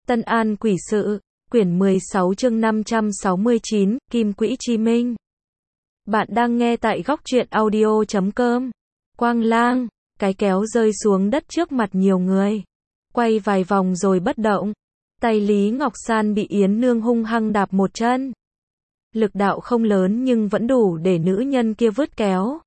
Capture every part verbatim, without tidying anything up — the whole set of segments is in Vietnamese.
Tân An Quỷ Sự, quyển mười sáu chương năm trăm sáu mươi chín, Kim Quỹ Chi Minh. Bạn đang nghe tại góc truyện audio chấm com. Quang lang, cái kéo rơi xuống đất trước mặt nhiều người. Quay vài vòng rồi bất động. Tay Lý Ngọc San bị Yến Nương hung hăng đạp một chân. Lực đạo không lớn nhưng vẫn đủ để nữ nhân kia vứt kéo.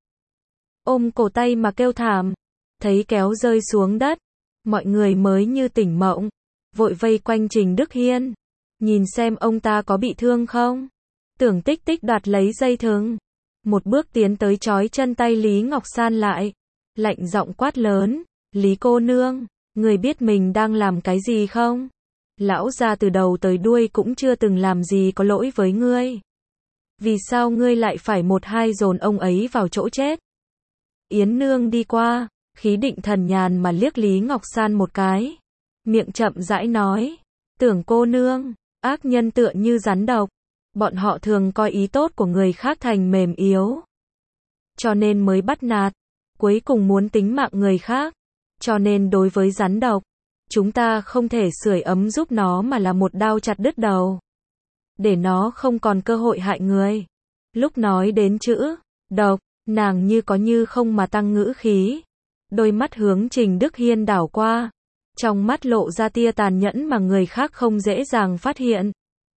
Ôm cổ tay mà kêu thảm. Thấy kéo rơi xuống đất, mọi người mới như tỉnh mộng. Vội vây quanh Trình Đức Hiên. Nhìn xem ông ta có bị thương không? Tưởng Tích Tích đoạt lấy dây thừng. Một bước tiến tới trói chân tay Lý Ngọc San lại. Lạnh giọng quát lớn. Lý cô nương, người biết mình đang làm cái gì không? Lão gia từ đầu tới đuôi cũng chưa từng làm gì có lỗi với ngươi. Vì sao ngươi lại phải một hai dồn ông ấy vào chỗ chết? Yến Nương đi qua, khí định thần nhàn mà liếc Lý Ngọc San một cái. Miệng chậm rãi nói, Tưởng cô nương, ác nhân tựa như rắn độc. Bọn họ thường coi ý tốt của người khác thành mềm yếu. Cho nên mới bắt nạt, cuối cùng muốn tính mạng người khác. Cho nên đối với rắn độc, chúng ta không thể sưởi ấm giúp nó mà là một đao chặt đứt đầu. Để nó không còn cơ hội hại người. Lúc nói đến chữ độc, nàng như có như không mà tăng ngữ khí. Đôi mắt hướng Trình Đức Hiên đảo qua. Trong mắt lộ ra tia tàn nhẫn mà người khác không dễ dàng phát hiện.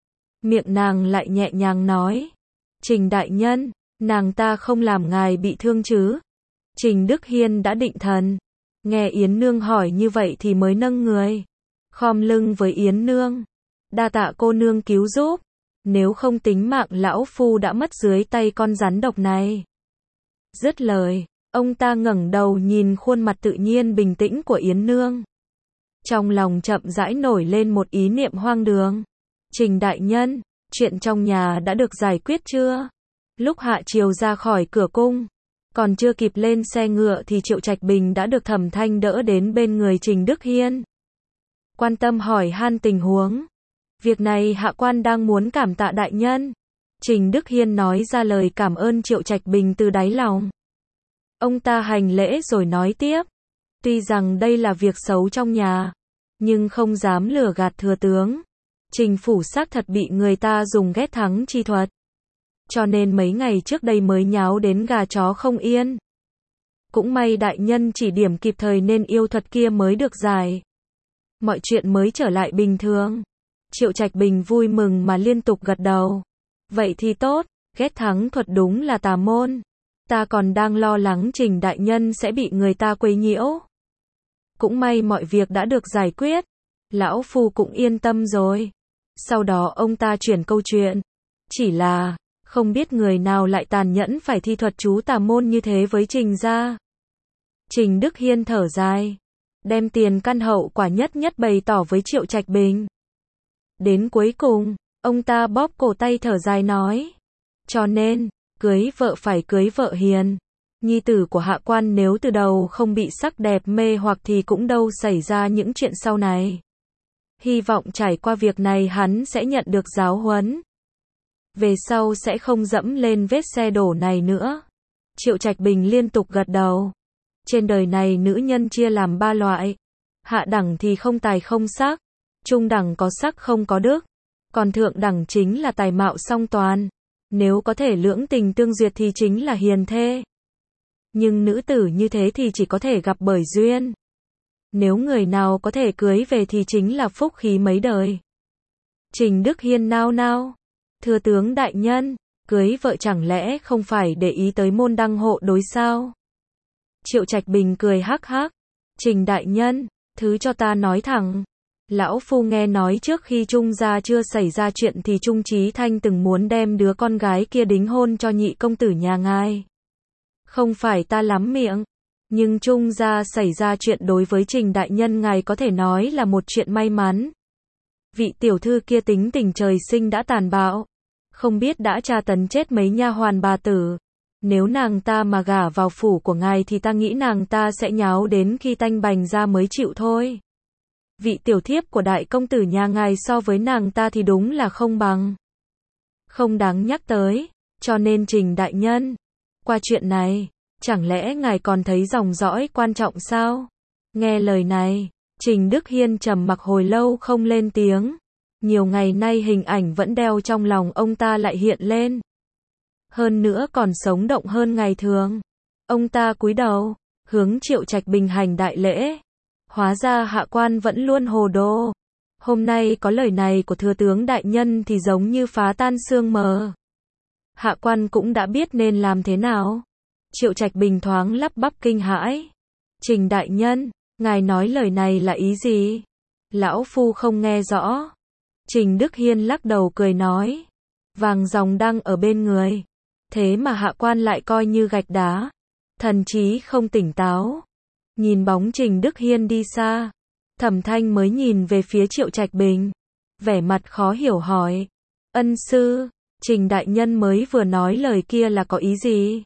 Miệng nàng lại nhẹ nhàng nói. Trình đại nhân, nàng ta không làm ngài bị thương chứ? Trình Đức Hiên đã định thần. Nghe Yến Nương hỏi như vậy thì mới nâng người. Khom lưng với Yến Nương. Đa tạ cô nương cứu giúp. Nếu không tính mạng lão phu đã mất dưới tay con rắn độc này. Dứt lời, ông ta ngẩng đầu nhìn khuôn mặt tự nhiên bình tĩnh của Yến Nương. Trong lòng chậm rãi nổi lên một ý niệm hoang đường. Trình đại nhân, chuyện trong nhà đã được giải quyết chưa? Lúc hạ triều ra khỏi cửa cung, còn chưa kịp lên xe ngựa thì Triệu Trạch Bình đã được Thẩm Thanh đỡ đến bên người Trình Đức Hiên. Quan tâm hỏi han tình huống. Việc này hạ quan đang muốn cảm tạ đại nhân. Trình Đức Hiên nói ra lời cảm ơn Triệu Trạch Bình từ đáy lòng. Ông ta hành lễ rồi nói tiếp. Tuy rằng đây là việc xấu trong nhà, nhưng không dám lừa gạt thừa tướng. Trình phủ xác thật bị người ta dùng ghét thắng chi thuật. Cho nên mấy ngày trước đây mới nháo đến gà chó không yên. Cũng may đại nhân chỉ điểm kịp thời nên yêu thuật kia mới được giải. Mọi chuyện mới trở lại bình thường. Triệu Trạch Bình vui mừng mà liên tục gật đầu. Vậy thì tốt, ghét thắng thuật đúng là tà môn. Ta còn đang lo lắng Trình đại nhân sẽ bị người ta quấy nhiễu. Cũng may mọi việc đã được giải quyết. Lão phu cũng yên tâm rồi. Sau đó ông ta chuyển câu chuyện. Chỉ là, không biết người nào lại tàn nhẫn phải thi thuật chú tà môn như thế với Trình gia. Trình Đức Hiên thở dài. Đem tiền căn hậu quả nhất nhất bày tỏ với Triệu Trạch Bình. Đến cuối cùng, ông ta bóp cổ tay thở dài nói. Cho nên, cưới vợ phải cưới vợ hiền. Nhi tử của hạ quan nếu từ đầu không bị sắc đẹp mê hoặc thì cũng đâu xảy ra những chuyện sau này. Hy vọng trải qua việc này hắn sẽ nhận được giáo huấn. Về sau sẽ không dẫm lên vết xe đổ này nữa. Triệu Trạch Bình liên tục gật đầu. Trên đời này nữ nhân chia làm ba loại. Hạ đẳng thì không tài không sắc. Trung đẳng có sắc không có đức. Còn thượng đẳng chính là tài mạo song toàn. Nếu có thể lưỡng tình tương duyệt thì chính là hiền thê. Nhưng nữ tử như thế thì chỉ có thể gặp bởi duyên. Nếu người nào có thể cưới về thì chính là phúc khí mấy đời. Trình Đức Hiên nao nao. Thưa tướng đại nhân, cưới vợ chẳng lẽ không phải để ý tới môn đăng hộ đối sao? Triệu Trạch Bình cười hắc hắc. Trình đại nhân, thứ cho ta nói thẳng. Lão phu nghe nói trước khi Trung gia chưa xảy ra chuyện thì Trung Chí Thanh từng muốn đem đứa con gái kia đính hôn cho nhị công tử nhà ngài. Không phải ta lắm miệng, nhưng Trung gia xảy ra chuyện đối với Trình đại nhân ngài có thể nói là một chuyện may mắn. Vị tiểu thư kia tính tình trời sinh đã tàn bạo, không biết đã tra tấn chết mấy nha hoàn bà tử. Nếu nàng ta mà gả vào phủ của ngài thì ta nghĩ nàng ta sẽ nháo đến khi tanh bành ra mới chịu thôi. Vị tiểu thiếp của đại công tử nhà ngài so với nàng ta thì đúng là không bằng. Không đáng nhắc tới, cho nên Trình đại nhân, qua chuyện này, chẳng lẽ ngài còn thấy dòng dõi quan trọng sao? Nghe lời này, Trình Đức Hiên trầm mặc hồi lâu không lên tiếng. Nhiều ngày nay hình ảnh vẫn đeo trong lòng ông ta lại hiện lên. Hơn nữa còn sống động hơn ngày thường. Ông ta cúi đầu, hướng Triệu Trạch Bình hành đại lễ. Hóa ra hạ quan vẫn luôn hồ đồ. Hôm nay có lời này của thừa tướng đại nhân thì giống như phá tan sương mờ. Hạ quan cũng đã biết nên làm thế nào. Triệu Trạch Bình thoáng lắp bắp kinh hãi. Trình đại nhân, ngài nói lời này là ý gì? Lão phu không nghe rõ. Trình Đức Hiên lắc đầu cười nói. Vàng dòng đang ở bên người. Thế mà hạ quan lại coi như gạch đá. Thần trí không tỉnh táo. Nhìn bóng Trình Đức Hiên đi xa. Thẩm Thanh mới nhìn về phía Triệu Trạch Bình. Vẻ mặt khó hiểu hỏi. Ân sư, Trình đại nhân mới vừa nói lời kia là có ý gì?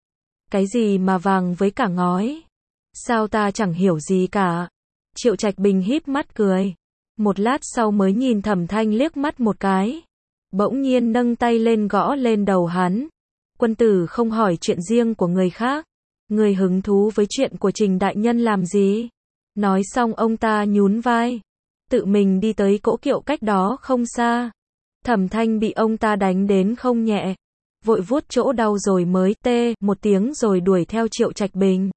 Cái gì mà vàng với cả ngói? Sao ta chẳng hiểu gì cả? Triệu Trạch Bình híp mắt cười. Một lát sau mới nhìn Thẩm Thanh liếc mắt một cái. Bỗng nhiên nâng tay lên gõ lên đầu hắn. Quân tử không hỏi chuyện riêng của người khác. Người hứng thú với chuyện của Trình đại nhân làm gì? Nói xong ông ta nhún vai. Tự mình đi tới cỗ kiệu cách đó không xa. Thẩm Thanh bị ông ta đánh đến không nhẹ. Vội vuốt chỗ đau rồi mới tê một tiếng rồi đuổi theo Triệu Trạch Bình.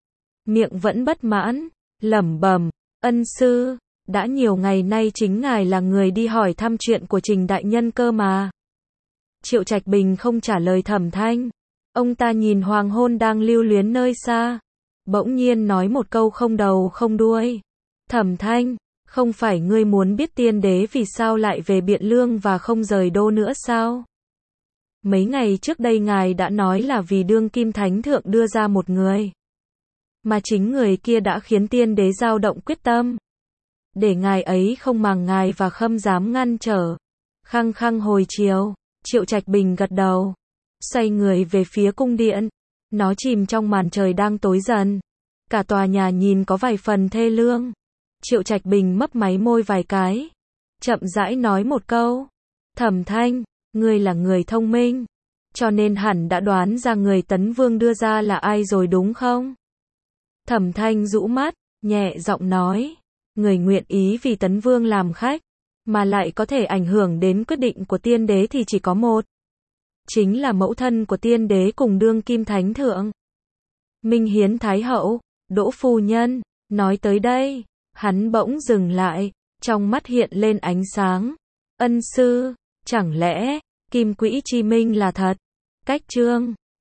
Miệng vẫn bất mãn, lẩm bẩm, ân sư, đã nhiều ngày nay chính ngài là người đi hỏi thăm chuyện của Trình đại nhân cơ mà. Triệu Trạch Bình không trả lời Thẩm Thanh. Ông ta nhìn hoàng hôn đang lưu luyến nơi xa. Bỗng nhiên nói một câu không đầu không đuôi. Thẩm Thanh, không phải ngươi muốn biết tiên đế vì sao lại về Biện Lương và không rời đô nữa sao? Mấy ngày trước đây ngài đã nói là vì đương kim thánh thượng đưa ra một người. Mà chính người kia đã khiến tiên đế dao động quyết tâm. Để ngài ấy không màng ngài và khâm dám ngăn trở. Khăng khăng hồi chiều, Triệu Trạch Bình gật đầu. Xoay người về phía cung điện. Nó chìm trong màn trời đang tối dần. Cả tòa nhà nhìn có vài phần thê lương. Triệu Trạch Bình mấp máy môi vài cái. Chậm rãi nói một câu. Thẩm Thanh, ngươi là người thông minh. Cho nên hẳn đã đoán ra người Tấn Vương đưa ra là ai rồi đúng không? Thẩm Thanh rũ mắt, nhẹ giọng nói. Người nguyện ý vì Tấn Vương làm khách. Mà lại có thể ảnh hưởng đến quyết định của tiên đế thì chỉ có một. Chính là mẫu thân của tiên đế cùng đương kim thánh thượng. Minh Hiến Thái Hậu, Đỗ Phu Nhân. Nói tới đây, hắn bỗng dừng lại, trong mắt hiện lên ánh sáng. Ân sư, chẳng lẽ, Kim Quỹ Chi Minh là thật? Cách chương